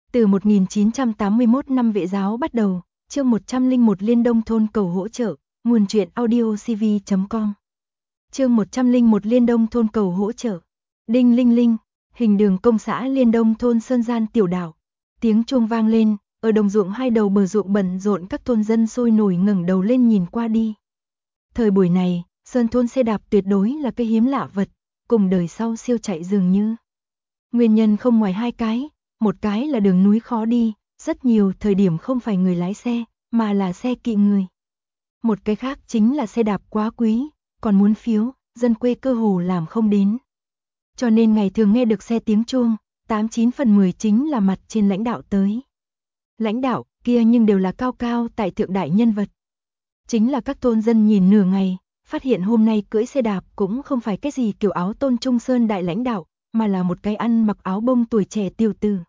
Từ 1981 năm Vệ giáo bắt đầu, chương 101 Liên Đông thôn cầu hỗ trợ, nguồn truyện audiocv.com. Chương 101 Liên Đông thôn cầu hỗ trợ. Đinh linh linh, hình đường công xã Liên Đông thôn Sơn Gian tiểu đảo. Tiếng chuông vang lên, ở đồng ruộng hai đầu bờ ruộng bận rộn các thôn dân sôi nổi ngẩng đầu lên nhìn qua đi. Thời buổi này, Sơn thôn xe đạp tuyệt đối là cái hiếm lạ vật, cùng đời sau siêu chạy dường như. Nguyên nhân không ngoài hai cái, một cái là đường núi khó đi, rất nhiều thời điểm không phải người lái xe, mà là xe kỵ người. Một cái khác chính là xe đạp quá quý, còn muốn phiếu, dân quê cơ hồ làm không đến. Cho nên ngày thường nghe được xe tiếng chuông, 89 phần 10 chính là mặt trên lãnh đạo tới. Lãnh đạo kia nhưng đều là cao cao tại thượng đại nhân vật. Chính là các thôn dân nhìn nửa ngày, phát hiện hôm nay cưỡi xe đạp cũng không phải cái gì kiểu áo tôn trung sơn đại lãnh đạo, mà là một cái ăn mặc áo bông tuổi trẻ tiểu tử.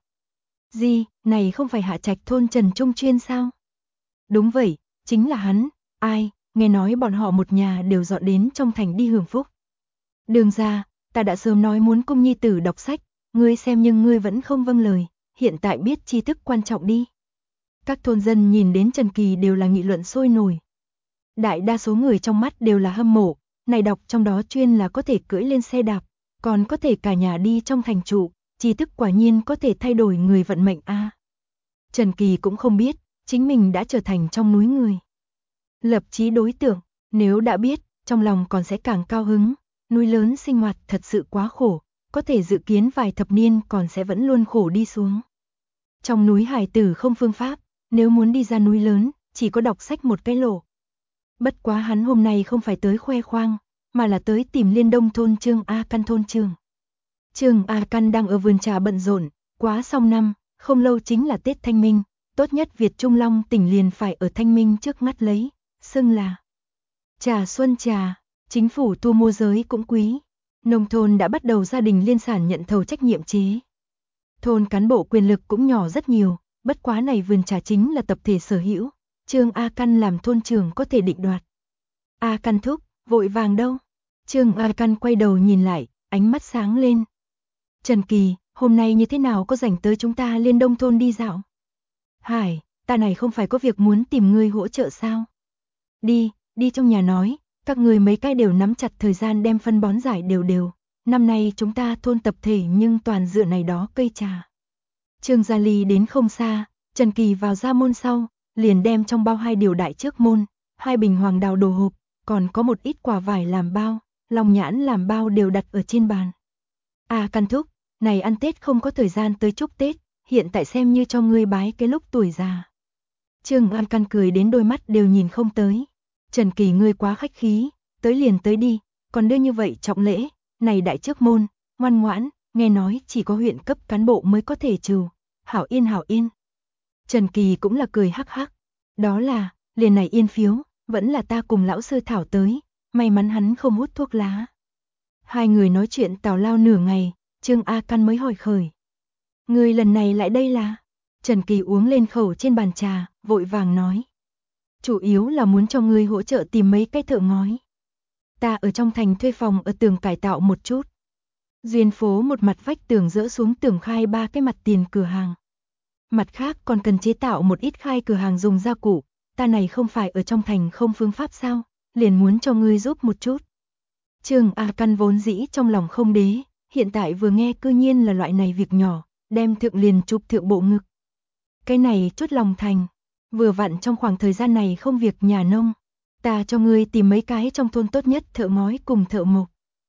Gì, này không phải Hạ Trạch thôn Trần Trung Chuyên sao? Đúng vậy, chính là hắn. Ai, nghe nói bọn họ một nhà đều dọn đến trong thành đi hưởng phúc. Đường ra, ta đã sớm nói muốn cung nhi tử đọc sách, ngươi xem nhưng ngươi vẫn không vâng lời, hiện tại biết tri thức quan trọng đi. Các thôn dân nhìn đến Trần Kỳ đều là nghị luận sôi nổi. Đại đa số người trong mắt đều là hâm mộ, này đọc trong đó chuyên là có thể cưỡi lên xe đạp, còn có thể cả nhà đi trong thành trụ, tri thức quả nhiên có thể thay đổi người vận mệnh a. Trần Kỳ cũng không biết, chính mình đã trở thành trong núi người. Lập chí đối tượng, nếu đã biết, trong lòng còn sẽ càng cao hứng, núi lớn sinh hoạt thật sự quá khổ, có thể dự kiến vài thập niên còn sẽ vẫn luôn khổ đi xuống. Trong núi hải tử không phương pháp, nếu muốn đi ra núi lớn, chỉ có đọc sách một cái lộ. Bất quá hắn hôm nay không phải tới khoe khoang, mà là tới tìm Liên Đông thôn Trương A Căn thôn trưởng. Trương A Căn đang ở vườn trà bận rộn, quá xong năm, không lâu chính là Tết Thanh Minh, tốt nhất Việt Trung Long tỉnh liền phải ở Thanh Minh trước ngắt lấy, xưng là trà xuân trà, chính phủ thu mua giới cũng quý. Nông thôn đã bắt đầu gia đình liên sản nhận thầu trách nhiệm chế. Thôn cán bộ quyền lực cũng nhỏ rất nhiều, bất quá này vườn trà chính là tập thể sở hữu, Trương A Căn làm thôn trưởng có thể định đoạt. A Căn thúc, vội vàng đâu? Trương A Căn quay đầu nhìn lại, ánh mắt sáng lên. Trần Kỳ, hôm nay như thế nào có rảnh tới chúng ta Liên Đông thôn đi dạo? Hải, ta này không phải có việc muốn tìm ngươi hỗ trợ sao? Đi trong nhà nói, các người mấy cái đều nắm chặt thời gian đem phân bón giải đều đều. Năm nay chúng ta thôn tập thể nhưng toàn dựa này đó cây trà. Trương Gia Ly đến không xa, Trần Kỳ vào ra môn sau, liền đem trong bao hai điều đại trước môn, hai bình hoàng đào đồ hộp, còn có một ít quả vải làm bao, lòng nhãn làm bao đều đặt ở trên bàn. À Căn thúc, này ăn Tết không có thời gian tới chúc Tết, hiện tại xem như cho ngươi bái cái lúc tuổi già. Trương An Căn cười đến đôi mắt đều nhìn không tới. Trần Kỳ ngươi quá khách khí, tới liền tới đi, còn đưa như vậy trọng lễ, này đại trước môn, ngoan ngoãn, nghe nói chỉ có huyện cấp cán bộ mới có thể trừ, hảo yên. Trần Kỳ cũng là cười hắc hắc, đó là, liền này yên phiếu, vẫn là ta cùng lão sư thảo tới, may mắn hắn không hút thuốc lá. Hai người nói chuyện tào lao nửa ngày, Trương A Căn mới hỏi khởi. Người lần này lại đây là? Trần Kỳ uống lên khẩu trên bàn trà, vội vàng nói. Chủ yếu là muốn cho ngươi hỗ trợ tìm mấy cái thợ ngói. Ta ở trong thành thuê phòng ở tường cải tạo một chút. Duyên phố một mặt vách tường dỡ xuống tường khai 3 cái mặt tiền cửa hàng. Mặt khác còn cần chế tạo một ít khai cửa hàng dùng gia cụ, ta này không phải ở trong thành không phương pháp sao, liền muốn cho ngươi giúp một chút. Trương A Căn vốn dĩ trong lòng không đế, hiện tại vừa nghe cư nhiên là loại này việc nhỏ, đem thượng liền chụp thượng bộ ngực. Cái này chút lòng thành, vừa vặn trong khoảng thời gian này không việc nhà nông, ta cho ngươi tìm mấy cái trong thôn tốt nhất thợ ngói cùng thợ mộc.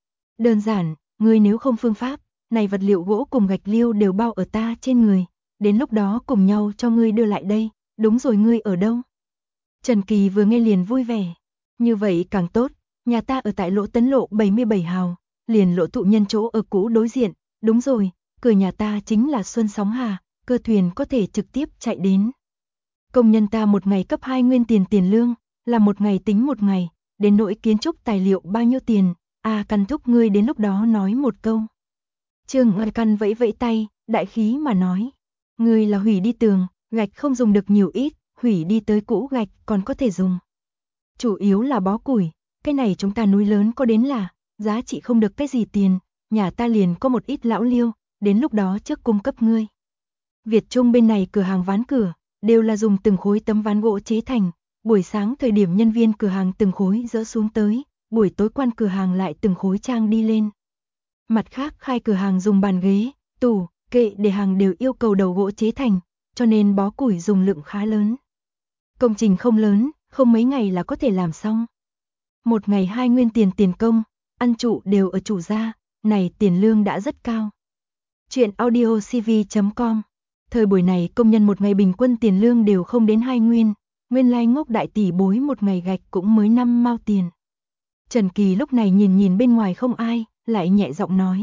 Đơn giản, ngươi nếu không phương pháp, này vật liệu gỗ cùng gạch liêu đều bao ở ta trên người, đến lúc đó cùng nhau cho ngươi đưa lại đây, đúng rồi ngươi ở đâu? Trần Kỳ vừa nghe liền vui vẻ, như vậy càng tốt, nhà ta ở tại Lỗ Tấn Lộ 77 hào, liền Lỗ Thụ Nhân chỗ ở cũ đối diện, đúng rồi, cửa nhà ta chính là Xuân Sóng Hà, cơ thuyền có thể trực tiếp chạy đến. Công nhân ta một ngày cấp 2 nguyên tiền lương, là một ngày tính một ngày, đến nỗi kiến trúc tài liệu bao nhiêu tiền, Căn thúc ngươi đến lúc đó nói một câu. Trương A Căn vẫy vẫy tay, đại khí mà nói, ngươi là hủy đi tường, gạch không dùng được nhiều ít, hủy đi tới cũ gạch còn có thể dùng. Chủ yếu là bó củi, cái này chúng ta núi lớn có đến là, giá trị không được cái gì tiền, nhà ta liền có một ít lão liêu, đến lúc đó trước cung cấp ngươi. Việt Trung bên này cửa hàng ván cửa, đều là dùng từng khối tấm ván gỗ chế thành, buổi sáng thời điểm nhân viên cửa hàng từng khối dỡ xuống tới, buổi tối quan cửa hàng lại từng khối trang đi lên. Mặt khác khai cửa hàng dùng bàn ghế, tủ, kệ để hàng đều yêu cầu đầu gỗ chế thành, cho nên bó củi dùng lượng khá lớn. Công trình không lớn, không mấy ngày là có thể làm xong. Một ngày 2 nguyên tiền tiền công, ăn trụ đều ở chủ gia, này tiền lương đã rất cao. Chuyện audiocv.com. Thời buổi này công nhân một ngày bình quân tiền lương đều không đến 2 nguyên, nguyên lai ngốc đại tỷ bối một ngày gạch cũng mới 5 mao tiền. Trần Kỳ lúc này nhìn bên ngoài không ai, lại nhẹ giọng nói.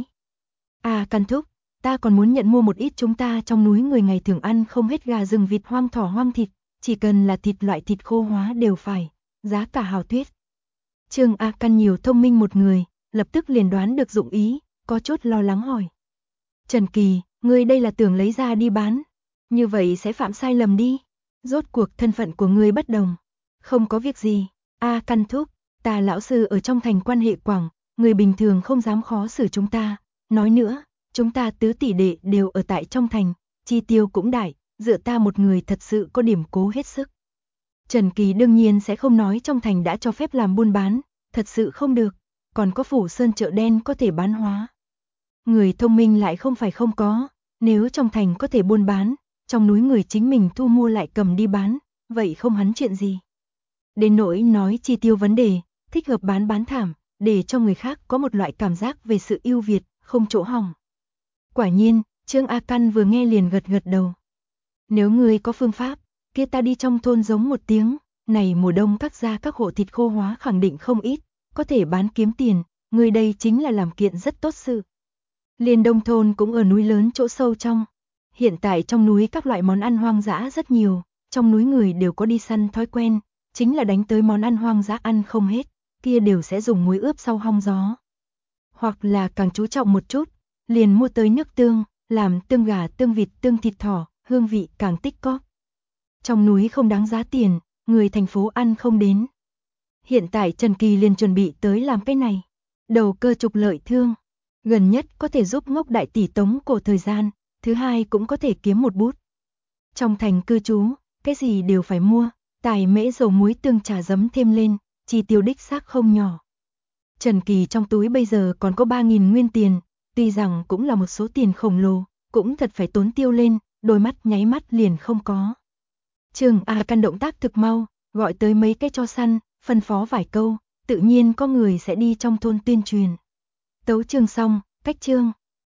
Căn thúc, ta còn muốn nhận mua một ít chúng ta trong núi người ngày thường ăn không hết gà rừng vịt hoang thỏ hoang thịt, chỉ cần là thịt loại thịt khô hóa đều phải, giá cả hảo tuyết. Trương A Căn nhiều thông minh một người, lập tức liền đoán được dụng ý, có chút lo lắng hỏi. Trần Kỳ, ngươi đây là tưởng lấy ra đi bán, như vậy sẽ phạm sai lầm đi, rốt cuộc thân phận của ngươi bất đồng. Không có việc gì, Căn thúc, ta lão sư ở trong thành quan hệ quảng, người bình thường không dám khó xử chúng ta, nói nữa, chúng ta tứ tỷ đệ đều ở tại trong thành, chi tiêu cũng đại, dựa ta một người thật sự có điểm cố hết sức. Trần Kỳ đương nhiên sẽ không nói trong thành đã cho phép làm buôn bán, thật sự không được, còn có Phủ Sơn chợ đen có thể bán hóa. Người thông minh lại không phải không có, nếu trong thành có thể buôn bán, trong núi người chính mình thu mua lại cầm đi bán, vậy không hắn chuyện gì. Đến nỗi nói chi tiêu vấn đề, thích hợp bán thảm, để cho người khác có một loại cảm giác về sự ưu việt, không chỗ hỏng. Quả nhiên, Trương A Căn vừa nghe liền gật đầu. Nếu ngươi có phương pháp, kia ta đi trong thôn giống một tiếng, này mùa đông các gia các hộ thịt khô hóa khẳng định không ít, có thể bán kiếm tiền, ngươi đây chính là làm kiện rất tốt sự. Liên Đông thôn cũng ở núi lớn chỗ sâu trong. Hiện tại trong núi các loại món ăn hoang dã rất nhiều, trong núi người đều có đi săn thói quen, chính là đánh tới món ăn hoang dã ăn không hết, kia đều sẽ dùng muối ướp sau hong gió. Hoặc là càng chú trọng một chút, liền mua tới nước tương, làm tương gà, tương vịt, tương thịt thỏ, hương vị càng tích cóp. Trong núi không đáng giá tiền, người thành phố ăn không đến. Hiện tại Trần Kỳ liền chuẩn bị tới làm cái này. Đầu cơ trục lợi thương, gần nhất có thể giúp ngốc đại tỷ tống cổ thời gian, thứ hai cũng có thể kiếm một bút. Trong thành cư trú, cái gì đều phải mua, tài mễ dầu muối tương trà giấm thêm lên, chi tiêu đích xác không nhỏ. Trần Kỳ trong túi bây giờ còn có 3.000 nguyên tiền, tuy rằng cũng là một số tiền khổng lồ, cũng thật phải tốn tiêu lên, đôi mắt nháy mắt liền không có. Trương A Căn động tác thực mau, gọi tới mấy cái cho săn, phân phó vài câu, tự nhiên có người sẽ đi trong thôn tuyên truyền. Tấu chương xong, cách chương.